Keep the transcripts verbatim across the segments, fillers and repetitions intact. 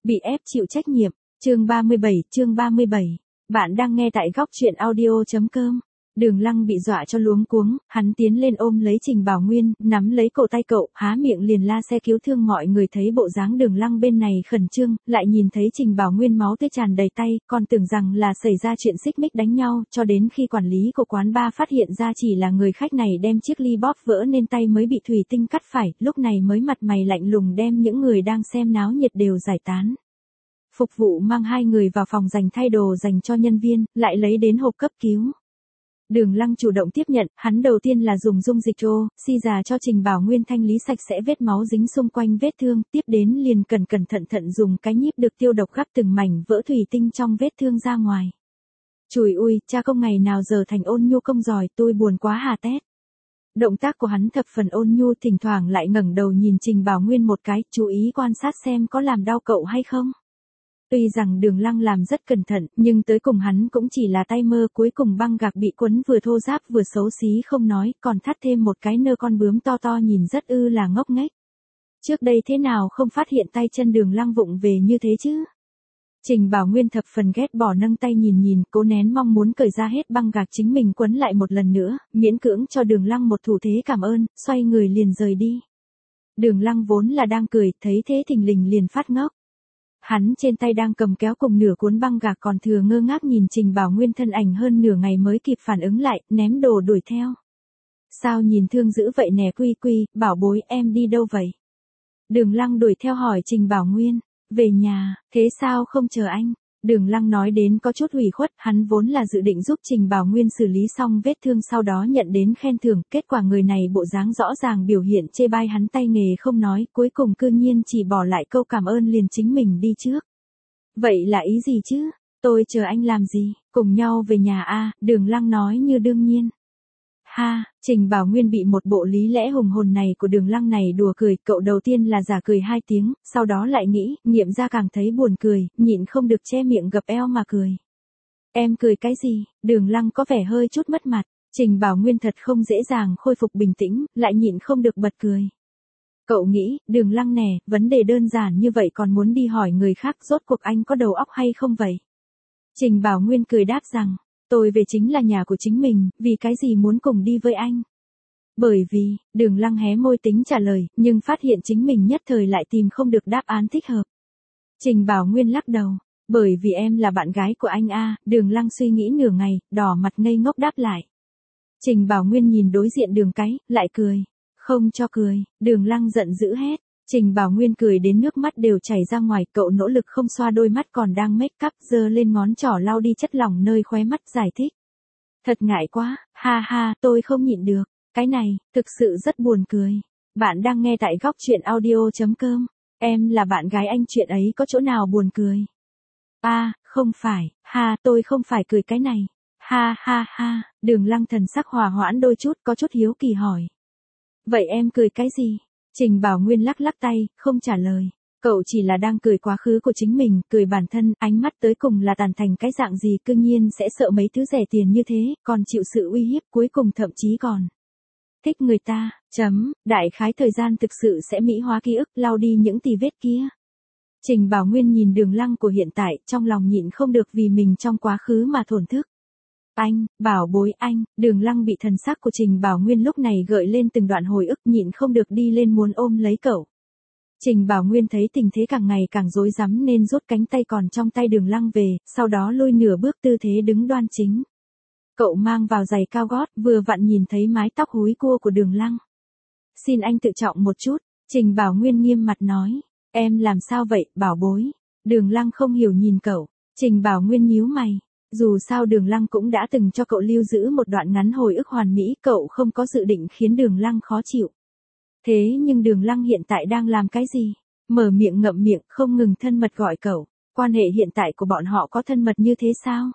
Bị ép chịu trách nhiệm, chương ba mươi bảy, chương ba mươi bảy. Bạn đang nghe tại góc truyện audio.com. Đường Lăng bị dọa cho luống cuống, hắn tiến lên ôm lấy Trình Bảo Nguyên, nắm lấy cổ tay cậu, há miệng liền la xe cứu thương. Mọi người thấy bộ dáng Đường Lăng bên này khẩn trương, lại nhìn thấy Trình Bảo Nguyên máu tươi tràn đầy tay, còn tưởng rằng là xảy ra chuyện xích mích đánh nhau, cho đến khi quản lý của quán bar phát hiện ra chỉ là người khách này đem chiếc ly bóp vỡ nên tay mới bị thủy tinh cắt phải, lúc này mới mặt mày lạnh lùng đem những người đang xem náo nhiệt đều giải tán. Phục vụ mang hai người vào phòng dành thay đồ dành cho nhân viên, lại lấy đến hộp cấp cứu. Đường Lăng chủ động tiếp nhận, hắn đầu tiên là dùng dung dịch ô, xi già cho Trình Bảo Nguyên thanh lý sạch sẽ vết máu dính xung quanh vết thương, tiếp đến liền cẩn cẩn thận thận dùng cái nhíp được tiêu độc gắp từng mảnh vỡ thủy tinh trong vết thương ra ngoài. Chùi ui, cha công ngày nào giờ thành ôn nhu công giỏi, tôi buồn quá hà tét. Động tác của hắn thập phần ôn nhu, thỉnh thoảng lại ngẩng đầu nhìn Trình Bảo Nguyên một cái, chú ý quan sát xem có làm đau cậu hay không. Tuy rằng Đường Lăng làm rất cẩn thận, nhưng tới cùng hắn cũng chỉ là tay mơ, cuối cùng băng gạc bị quấn vừa thô ráp vừa xấu xí không nói, còn thắt thêm một cái nơ con bướm to to nhìn rất ư là ngốc nghếch. Trước đây thế nào không phát hiện tay chân Đường Lăng vụng về như thế chứ? Trình Bảo Nguyên thập phần ghét bỏ nâng tay nhìn nhìn, cố nén mong muốn cởi ra hết băng gạc chính mình quấn lại một lần nữa, miễn cưỡng cho Đường Lăng một thủ thế cảm ơn, xoay người liền rời đi. Đường Lăng vốn là đang cười, thấy thế thình lình liền phát ngốc. Hắn trên tay đang cầm kéo cùng nửa cuốn băng gạc còn thừa ngơ ngác nhìn Trình Bảo Nguyên thân ảnh hơn nửa ngày mới kịp phản ứng lại, ném đồ đuổi theo. Sao nhìn thương dữ vậy nè Quy Quy, bảo bối em đi đâu vậy? Đường Lăng đuổi theo hỏi Trình Bảo Nguyên, về nhà, thế sao không chờ anh? Đường Lăng nói đến có chút ủy khuất, hắn vốn là dự định giúp Trình Bảo Nguyên xử lý xong vết thương sau đó nhận đến khen thưởng, kết quả người này bộ dáng rõ ràng biểu hiện chê bai hắn tay nghề không nói, cuối cùng cư nhiên chỉ bỏ lại câu cảm ơn liền chính mình đi trước. Vậy là ý gì chứ? Tôi chờ anh làm gì? Cùng nhau về nhà a? Đường Lăng nói như đương nhiên. Ha, Trình Bảo Nguyên bị một bộ lý lẽ hùng hồn này của Đường Lăng này đùa cười, cậu đầu tiên là giả cười hai tiếng, sau đó lại nghĩ, nghiệm ra càng thấy buồn cười, nhịn không được che miệng gập eo mà cười. Em cười cái gì? Đường Lăng có vẻ hơi chút mất mặt, Trình Bảo Nguyên thật không dễ dàng khôi phục bình tĩnh, lại nhịn không được bật cười. Cậu nghĩ, Đường Lăng nè, vấn đề đơn giản như vậy còn muốn đi hỏi người khác, rốt cuộc anh có đầu óc hay không vậy? Trình Bảo Nguyên cười đáp rằng, tôi về chính là nhà của chính mình, vì cái gì muốn cùng đi với anh? Bởi vì, Đường Lăng hé môi tính trả lời, nhưng phát hiện chính mình nhất thời lại tìm không được đáp án thích hợp. Trình Bảo Nguyên lắc đầu, bởi vì em là bạn gái của anh a. Đường Lăng suy nghĩ nửa ngày, đỏ mặt ngây ngốc đáp lại. Trình Bảo Nguyên nhìn đối diện Đường cái, lại cười. Không cho cười, Đường Lăng giận dữ hét. Trình Bảo Nguyên cười đến nước mắt đều chảy ra ngoài, cậu nỗ lực không xoa đôi mắt còn đang make up, giơ lên ngón trỏ lau đi chất lỏng nơi khóe mắt, giải thích. Thật ngại quá, ha ha, tôi không nhịn được, cái này, thực sự rất buồn cười. Bạn đang nghe tại góc truyện audio.com, em là bạn gái anh, chuyện ấy có chỗ nào buồn cười? A, à, không phải, ha, tôi không phải cười cái này. Ha ha ha, Đường Lăng thần sắc hòa hoãn đôi chút, có chút hiếu kỳ hỏi. Vậy em cười cái gì? Trình Bảo Nguyên lắc lắc tay, không trả lời. Cậu chỉ là đang cười quá khứ của chính mình, cười bản thân, ánh mắt tới cùng là tàn thành cái dạng gì, cương nhiên sẽ sợ mấy thứ rẻ tiền như thế, còn chịu sự uy hiếp, cuối cùng thậm chí còn thích người ta, chấm, đại khái thời gian thực sự sẽ mỹ hóa ký ức, lau đi những tì vết kia. Trình Bảo Nguyên nhìn Đường Lăng của hiện tại, trong lòng nhịn không được vì mình trong quá khứ mà thổn thức. Anh, bảo bối anh, Đường Lăng bị thần sắc của Trình Bảo Nguyên lúc này gợi lên từng đoạn hồi ức, nhịn không được đi lên muốn ôm lấy cậu. Trình Bảo Nguyên thấy tình thế càng ngày càng rối rắm nên rút cánh tay còn trong tay Đường Lăng về, sau đó lôi nửa bước tư thế đứng đoan chính. Cậu mang vào giày cao gót, vừa vặn nhìn thấy mái tóc húi cua của Đường Lăng. Xin anh tự trọng một chút, Trình Bảo Nguyên nghiêm mặt nói. Em làm sao vậy, bảo bối? Đường Lăng không hiểu nhìn cậu, Trình Bảo Nguyên nhíu mày. Dù sao Đường Lăng cũng đã từng cho cậu lưu giữ một đoạn ngắn hồi ức hoàn mỹ, cậu không có dự định khiến Đường Lăng khó chịu. Thế nhưng Đường Lăng hiện tại đang làm cái gì? Mở miệng ngậm miệng, không ngừng thân mật gọi cậu. Quan hệ hiện tại của bọn họ có thân mật như thế sao?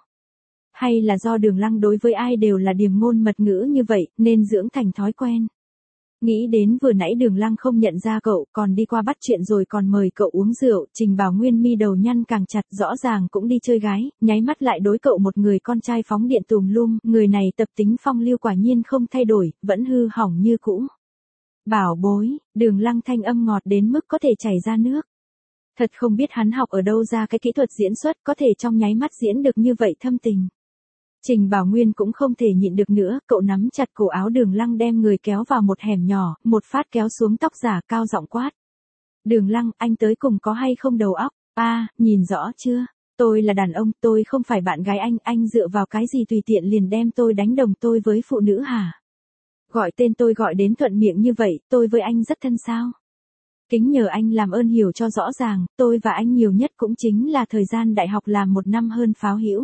Hay là do Đường Lăng đối với ai đều là điềm ngôn mật ngữ như vậy, nên dưỡng thành thói quen? Nghĩ đến vừa nãy Đường Lăng không nhận ra cậu, còn đi qua bắt chuyện rồi còn mời cậu uống rượu, Trình Bảo Nguyên mi đầu nhăn càng chặt, rõ ràng cũng đi chơi gái, nháy mắt lại đối cậu một người con trai phóng điện tùm lum, người này tập tính phong lưu quả nhiên không thay đổi, vẫn hư hỏng như cũ. Bảo bối, Đường Lăng thanh âm ngọt đến mức có thể chảy ra nước. Thật không biết hắn học ở đâu ra cái kỹ thuật diễn xuất có thể trong nháy mắt diễn được như vậy thâm tình. Trình Bảo Nguyên cũng không thể nhịn được nữa, cậu nắm chặt cổ áo Đường Lăng đem người kéo vào một hẻm nhỏ, một phát kéo xuống tóc giả cao giọng quát. Đường Lăng, anh tới cùng có hay không đầu óc? A, à, nhìn rõ chưa? Tôi là đàn ông, tôi không phải bạn gái anh, anh dựa vào cái gì tùy tiện liền đem tôi đánh đồng tôi với phụ nữ hả? Gọi tên tôi gọi đến thuận miệng như vậy, tôi với anh rất thân sao? Kính nhờ anh làm ơn hiểu cho rõ ràng, tôi và anh nhiều nhất cũng chính là thời gian đại học làm một năm hơn pháo hữu.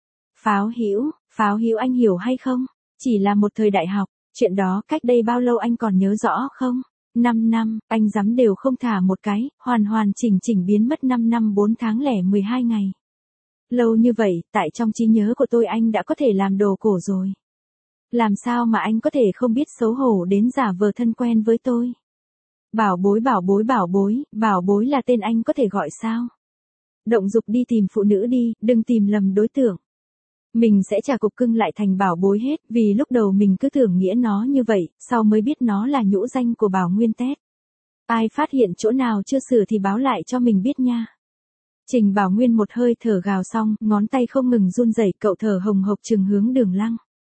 Pháo hữu, pháo hữu anh hiểu hay không? Chỉ là một thời đại học, chuyện đó cách đây bao lâu anh còn nhớ rõ không? năm năm, anh dám đều không thả một cái, hoàn hoàn chỉnh chỉnh biến mất năm năm bốn tháng lẻ mười hai ngày. Lâu như vậy, tại trong trí nhớ của tôi anh đã có thể làm đồ cổ rồi. Làm sao mà anh có thể không biết xấu hổ đến giả vờ thân quen với tôi? Bảo bối bảo bối bảo bối, bảo bối là tên anh có thể gọi sao? Động dục đi tìm phụ nữ đi, đừng tìm lầm đối tượng. Mình sẽ trả cục cưng lại thành bảo bối hết, vì lúc đầu mình cứ tưởng nghĩa nó như vậy, sau mới biết nó là nhũ danh của Bảo Nguyên Tét. Ai phát hiện chỗ nào chưa sửa thì báo lại cho mình biết nha. Trình Bảo Nguyên một hơi thở gào xong, ngón tay không ngừng run rẩy, cậu thở hồng hộc trừng hướng Đường Lăng.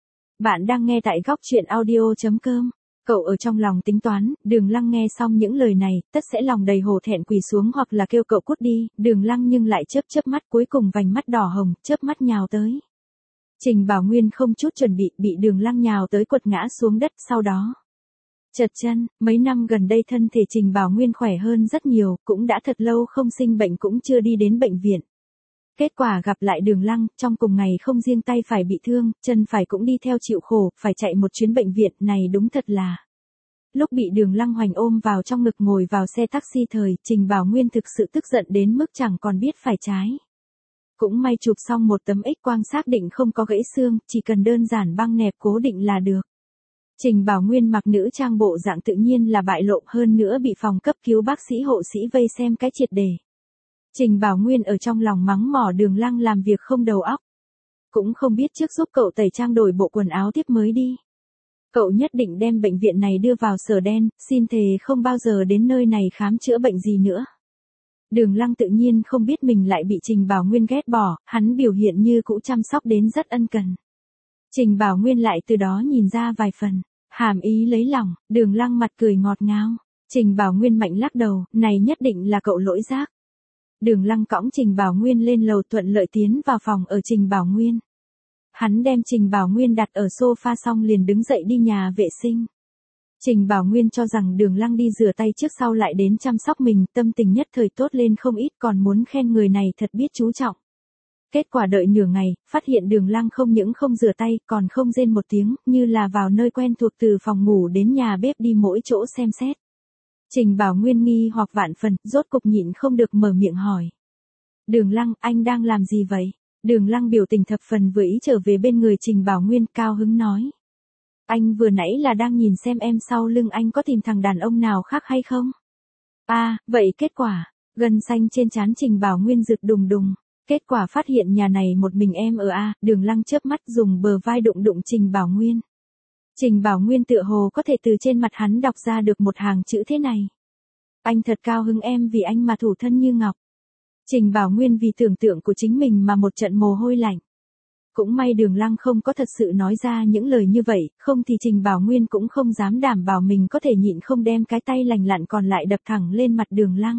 Bạn đang nghe tại góc truyện audio chấm com. Cậu ở trong lòng tính toán, Đường Lăng nghe xong những lời này, tất sẽ lòng đầy hổ thẹn quỳ xuống hoặc là kêu cậu cút đi, Đường Lăng nhưng lại chớp chớp mắt, cuối cùng vành mắt đỏ hồng, chớp mắt nhào tới. Trình Bảo Nguyên không chút chuẩn bị, bị Đường Lăng nhào tới quật ngã xuống đất, sau đó trật chân. Mấy năm gần đây thân thể Trình Bảo Nguyên khỏe hơn rất nhiều, cũng đã thật lâu không sinh bệnh, cũng chưa đi đến bệnh viện. Kết quả gặp lại Đường Lăng, trong cùng ngày không riêng tay phải bị thương, chân phải cũng đi theo chịu khổ, phải chạy một chuyến bệnh viện, này đúng thật là. Lúc bị Đường Lăng hoành ôm vào trong ngực ngồi vào xe taxi thời, Trình Bảo Nguyên thực sự tức giận đến mức chẳng còn biết phải trái. Cũng may chụp xong một tấm X-quang xác định không có gãy xương, chỉ cần đơn giản băng nẹp cố định là được. Trình Bảo Nguyên mặc nữ trang bộ dạng tự nhiên là bại lộ, hơn nữa bị phòng cấp cứu bác sĩ hộ sĩ vây xem cái triệt đề. Trình Bảo Nguyên ở trong lòng mắng mỏ Đường Lăng làm việc không đầu óc. Cũng không biết trước giúp cậu tẩy trang đổi bộ quần áo tiếp mới đi. Cậu nhất định đem bệnh viện này đưa vào sở đen, xin thề không bao giờ đến nơi này khám chữa bệnh gì nữa. Đường Lăng tự nhiên không biết mình lại bị Trình Bảo Nguyên ghét bỏ, hắn biểu hiện như cũ chăm sóc đến rất ân cần. Trình Bảo Nguyên lại từ đó nhìn ra vài phần, hàm ý lấy lòng, Đường Lăng mặt cười ngọt ngào. Trình Bảo Nguyên mạnh lắc đầu, này nhất định là cậu lỗi giác. Đường Lăng cõng Trình Bảo Nguyên lên lầu thuận lợi tiến vào phòng ở Trình Bảo Nguyên. Hắn đem Trình Bảo Nguyên đặt ở sofa xong liền đứng dậy đi nhà vệ sinh. Trình Bảo Nguyên cho rằng Đường Lăng đi rửa tay trước sau lại đến chăm sóc mình, tâm tình nhất thời tốt lên không ít, còn muốn khen người này thật biết chú trọng. Kết quả đợi nửa ngày, phát hiện Đường Lăng không những không rửa tay, còn không rên một tiếng, như là vào nơi quen thuộc từ phòng ngủ đến nhà bếp đi mỗi chỗ xem xét. Trình Bảo Nguyên nghi hoặc vạn phần, rốt cục nhịn không được mở miệng hỏi. Đường Lăng, anh đang làm gì vậy? Đường Lăng biểu tình thập phần vừa ý trở về bên người Trình Bảo Nguyên, cao hứng nói. Anh vừa nãy là đang nhìn xem em sau lưng anh có tìm thằng đàn ông nào khác hay không? À, vậy kết quả, gân xanh trên trán Trình Bảo Nguyên rực đùng đùng. Kết quả phát hiện nhà này một mình em ở A, Đường Lăng chớp mắt dùng bờ vai đụng đụng Trình Bảo Nguyên. Trình Bảo Nguyên tựa hồ có thể từ trên mặt hắn đọc ra được một hàng chữ thế này. Anh thật cao hứng em vì anh mà thủ thân như ngọc. Trình Bảo Nguyên vì tưởng tượng của chính mình mà một trận mồ hôi lạnh. Cũng may Đường Lăng không có thật sự nói ra những lời như vậy, không thì Trình Bảo Nguyên cũng không dám đảm bảo mình có thể nhịn không đem cái tay lành lặn còn lại đập thẳng lên mặt Đường Lăng.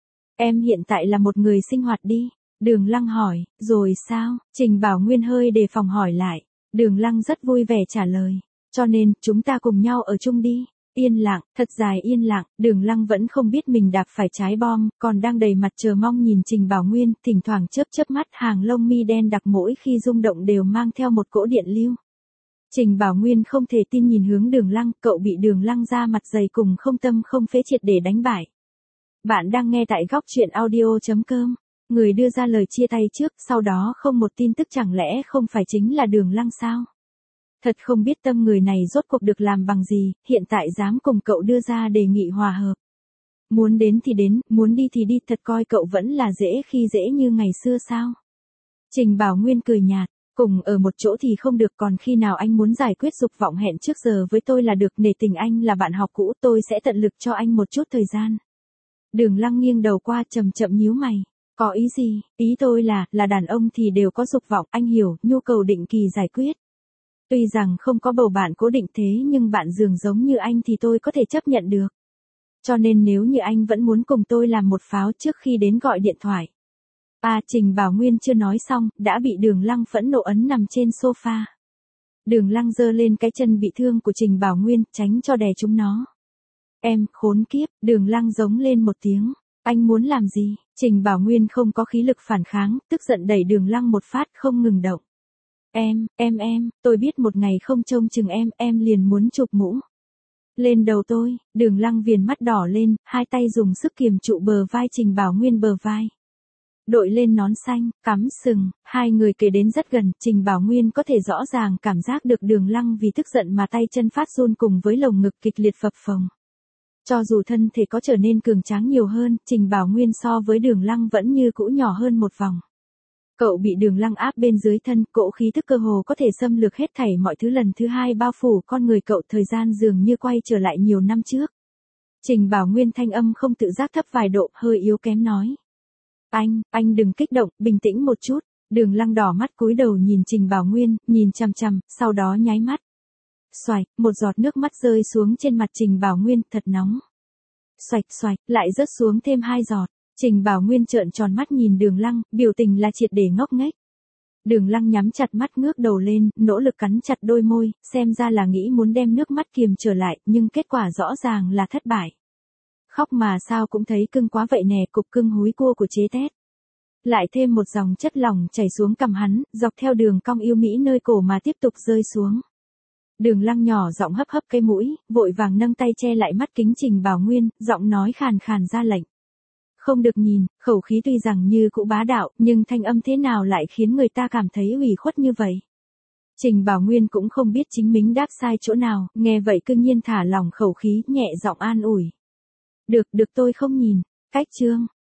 Em hiện tại là một người sinh hoạt đi. Đường Lăng hỏi, rồi sao? Trình Bảo Nguyên hơi đề phòng hỏi lại. Đường Lăng rất vui vẻ trả lời. Cho nên, chúng ta cùng nhau ở chung đi. Yên lặng, thật dài yên lặng, Đường Lăng vẫn không biết mình đạp phải trái bom, còn đang đầy mặt chờ mong nhìn Trình Bảo Nguyên, thỉnh thoảng chớp chớp mắt, hàng lông mi đen đặc mỗi khi rung động đều mang theo một cỗ điện lưu. Trình Bảo Nguyên không thể tin nhìn hướng Đường Lăng, cậu bị Đường Lăng ra mặt dày cùng không tâm không phế triệt để đánh bại. Bạn đang nghe tại góc truyện audio chấm com. Người đưa ra lời chia tay trước, sau đó không một tin tức, chẳng lẽ không phải chính là Đường Lăng sao? Thật không biết tâm người này rốt cuộc được làm bằng gì, hiện tại dám cùng cậu đưa ra đề nghị hòa hợp. Muốn đến thì đến, muốn đi thì đi, thật coi cậu vẫn là dễ khi dễ như ngày xưa sao? Trình Bảo Nguyên cười nhạt, cùng ở một chỗ thì không được, còn khi nào anh muốn giải quyết dục vọng hẹn trước giờ với tôi là được, nể tình anh là bạn học cũ, tôi sẽ tận lực cho anh một chút thời gian. Đường Lăng nghiêng đầu qua chậm chậm nhíu mày. Có ý gì? Ý tôi là, là đàn ông thì đều có dục vọng, anh hiểu, nhu cầu định kỳ giải quyết. Tuy rằng không có bầu bạn cố định thế nhưng bạn giường giống như anh thì tôi có thể chấp nhận được. Cho nên nếu như anh vẫn muốn cùng tôi làm một pháo trước khi đến gọi điện thoại. À, Trình Bảo Nguyên chưa nói xong, đã bị Đường Lăng phẫn nộ ấn nằm trên sofa. Đường Lăng giơ lên cái chân bị thương của Trình Bảo Nguyên, tránh cho đè chúng nó. Em, khốn kiếp, Đường Lăng giống lên một tiếng. Anh muốn làm gì? Trình Bảo Nguyên không có khí lực phản kháng, tức giận đẩy Đường Lăng một phát không ngừng động. Em, em em, tôi biết một ngày không trông chừng em, em liền muốn chụp mũ lên đầu tôi. Đường Lăng viền mắt đỏ lên, hai tay dùng sức kiềm trụ bờ vai Trình Bảo Nguyên bờ vai. Đội lên nón xanh, cắm sừng, hai người kề đến rất gần, Trình Bảo Nguyên có thể rõ ràng cảm giác được Đường Lăng vì tức giận mà tay chân phát run cùng với lồng ngực kịch liệt phập phồng. Cho dù thân thể có trở nên cường tráng nhiều hơn, Trình Bảo Nguyên so với Đường Lăng vẫn như cũ nhỏ hơn một vòng. Cậu bị Đường Lăng áp bên dưới thân, cỗ khí tức cơ hồ có thể xâm lược hết thảy mọi thứ lần thứ hai bao phủ con người cậu, thời gian dường như quay trở lại nhiều năm trước. Trình Bảo Nguyên thanh âm không tự giác thấp vài độ, hơi yếu kém nói. Anh, anh đừng kích động, bình tĩnh một chút. Đường Lăng đỏ mắt cúi đầu nhìn Trình Bảo Nguyên, nhìn chằm chằm, sau đó nháy mắt. Xoạch, một giọt nước mắt rơi xuống trên mặt Trình Bảo Nguyên, thật nóng. Xoạch xoạch, lại rớt xuống thêm hai giọt. Trình Bảo Nguyên trợn tròn mắt nhìn Đường Lăng, biểu tình là triệt để ngốc nghếch. Đường Lăng nhắm chặt mắt ngước đầu lên, nỗ lực cắn chặt đôi môi, xem ra là nghĩ muốn đem nước mắt kiềm trở lại, nhưng kết quả rõ ràng là thất bại. Khóc mà sao cũng thấy cưng quá vậy nè, cục cưng húi cua của chế tét. Lại thêm một dòng chất lỏng chảy xuống cằm hắn, dọc theo đường cong yêu mỹ nơi cổ mà tiếp tục rơi xuống. Đường Lăng nhỏ giọng hấp hấp cái mũi, vội vàng nâng tay che lại mắt kính Trình Bảo Nguyên, giọng nói khàn khàn ra lệnh. Không được nhìn, khẩu khí tuy rằng như cũ bá đạo, nhưng thanh âm thế nào lại khiến người ta cảm thấy ủy khuất như vậy. Trình Bảo Nguyên cũng không biết chính mình đáp sai chỗ nào, nghe vậy cương nhiên thả lỏng khẩu khí, nhẹ giọng an ủi. Được, được tôi không nhìn. Cách chương,